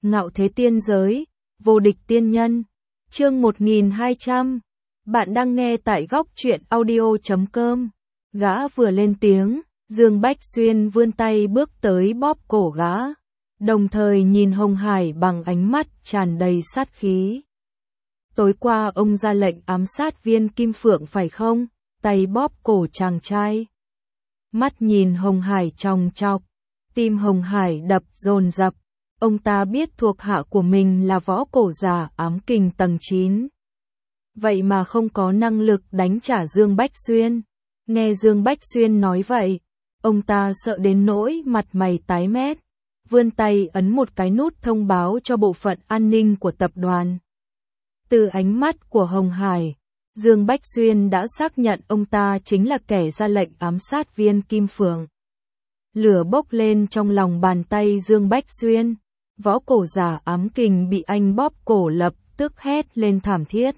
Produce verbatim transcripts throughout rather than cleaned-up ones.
Ngạo thế tiên giới, vô địch tiên nhân. Chương một nghìn hai trăm. Bạn đang nghe tại góc truyện audio chấm com. Gã vừa lên tiếng, Dương Bách Xuyên vươn tay bước tới bóp cổ gã, đồng thời nhìn Hồng Hải bằng ánh mắt tràn đầy sát khí. Tối qua ông ra lệnh ám sát Viên Kim Phượng phải không? Tay bóp cổ chàng trai. Mắt nhìn Hồng Hải chòng chọc, tim Hồng Hải đập dồn dập. Ông ta biết thuộc hạ của mình là võ cổ giả ám kình tầng chín. Vậy mà không có năng lực đánh trả Dương Bách Xuyên. Nghe Dương Bách Xuyên nói vậy, ông ta sợ đến nỗi mặt mày tái mét, vươn tay ấn một cái nút thông báo cho bộ phận an ninh của tập đoàn. Từ ánh mắt của Hồng Hải, Dương Bách Xuyên đã xác nhận ông ta chính là kẻ ra lệnh ám sát Viên Kim Phượng. Lửa bốc lên trong lòng bàn tay Dương Bách Xuyên, võ cổ giả ám kình bị anh bóp cổ lập tức hét lên thảm thiết.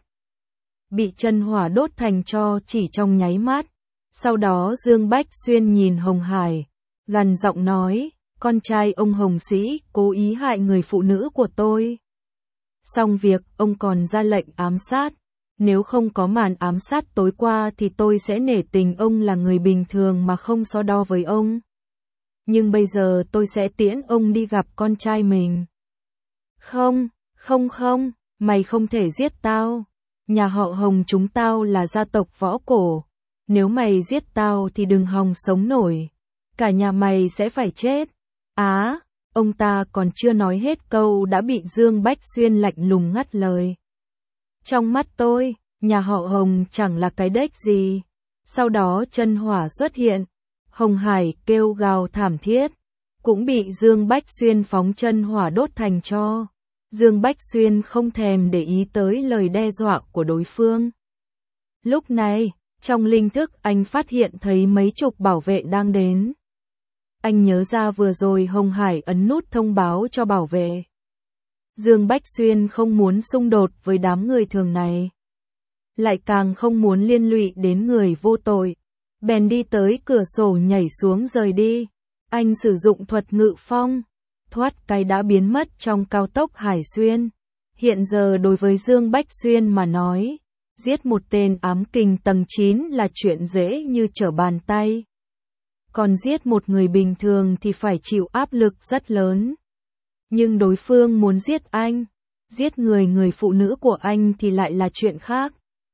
Bị chân hỏa đốt thành tro chỉ trong nháy mắt. Sau đó Dương Bách Xuyên nhìn Hồng Hải, gằn giọng nói, con trai ông Hồng Sĩ cố ý hại người phụ nữ của tôi. Xong việc, ông còn ra lệnh ám sát. Nếu không có màn ám sát tối qua thì tôi sẽ nể tình ông là người bình thường mà không so đo với ông. Nhưng bây giờ tôi sẽ tiễn ông đi gặp con trai mình. Không, không không, mày không thể giết tao. Nhà họ Hồng chúng tao là gia tộc võ cổ. Nếu mày giết tao thì đừng hòng sống nổi. Cả nhà mày sẽ phải chết. Á, ông ta còn chưa nói hết câu đã bị Dương Bách Xuyên lạnh lùng ngắt lời. Trong mắt tôi, nhà họ Hồng chẳng là cái đếch gì. Sau đó chân hỏa xuất hiện. Hồng Hải kêu gào thảm thiết, cũng bị Dương Bách Xuyên phóng chân hỏa đốt thành tro. Dương Bách Xuyên không thèm để ý tới lời đe dọa của đối phương. Lúc này, trong linh thức anh phát hiện thấy mấy chục bảo vệ đang đến. Anh nhớ ra vừa rồi Hồng Hải ấn nút thông báo cho bảo vệ. Dương Bách Xuyên không muốn xung đột với đám người thường này, lại càng không muốn liên lụy đến người vô tội. Bèn đi tới cửa sổ nhảy xuống rời đi. Anh sử dụng thuật ngự phong, thoát cái đã biến mất trong cao tốc Hải Xuyên. Hiện giờ đối với Dương Bách Xuyên mà nói, giết một tên ám kình tầng chín là chuyện dễ như trở bàn tay. Còn giết một người bình thường thì phải chịu áp lực rất lớn. Nhưng đối phương muốn giết anh, giết người người phụ nữ của anh thì lại là chuyện khác.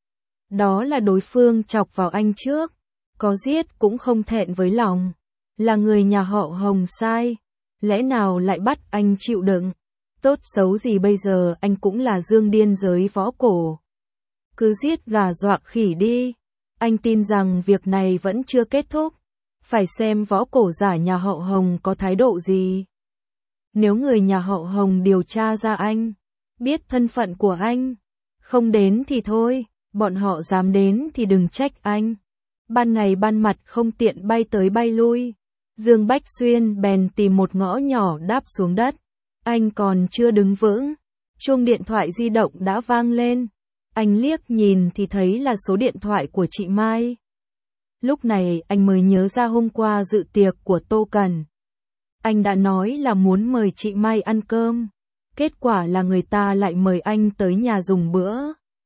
Đó là đối phương chọc vào anh trước. Có giết cũng không thẹn với lòng. Là người nhà họ Hồng sai, lẽ nào lại bắt anh chịu đựng. Tốt xấu gì bây giờ anh cũng là Dương điên giới võ cổ. Cứ giết gà dọa khỉ đi. Anh tin rằng việc này vẫn chưa kết thúc. Phải xem võ cổ giả nhà họ Hồng có thái độ gì. Nếu người nhà họ Hồng điều tra ra anh, biết thân phận của anh, không đến thì thôi, bọn họ dám đến thì đừng trách anh. Ban ngày ban mặt không tiện bay tới bay lui. Dương Bách Xuyên bèn tìm một ngõ nhỏ đáp xuống đất. Anh còn chưa đứng vững, chuông điện thoại di động đã vang lên. Anh liếc nhìn thì thấy là số điện thoại của chị Mai. Lúc này anh mới nhớ ra hôm qua dự tiệc của Tô Cần. Anh đã nói là muốn mời chị Mai ăn cơm. Kết quả là người ta lại mời anh tới nhà dùng bữa.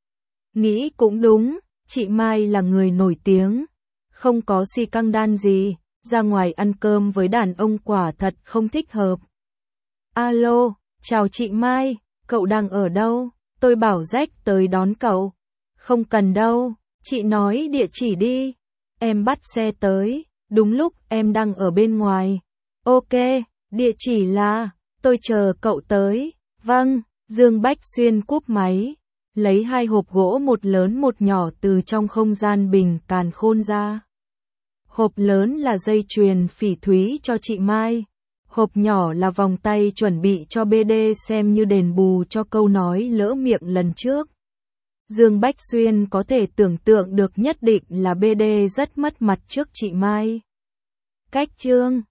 Nghĩ cũng đúng, chị Mai là người nổi tiếng. Không có si căng đan gì, ra ngoài ăn cơm với đàn ông quả thật không thích hợp. Alo, chào chị Mai, cậu đang ở đâu? Tôi bảo Jack tới đón cậu. Không cần đâu, chị nói địa chỉ đi. Em bắt xe tới, đúng lúc em đang ở bên ngoài. Ok, địa chỉ là, tôi chờ cậu tới. Vâng, Dương Bách Xuyên cúp máy, lấy hai hộp gỗ một lớn một nhỏ từ trong không gian bình càn khôn ra. Hộp lớn là dây chuyền phỉ thúy cho chị Mai. Hộp nhỏ là vòng tay chuẩn bị cho bê đê xem như đền bù cho câu nói lỡ miệng lần trước. Dương Bách Xuyên có thể tưởng tượng được nhất định là bê đê rất mất mặt trước chị Mai. Cách chương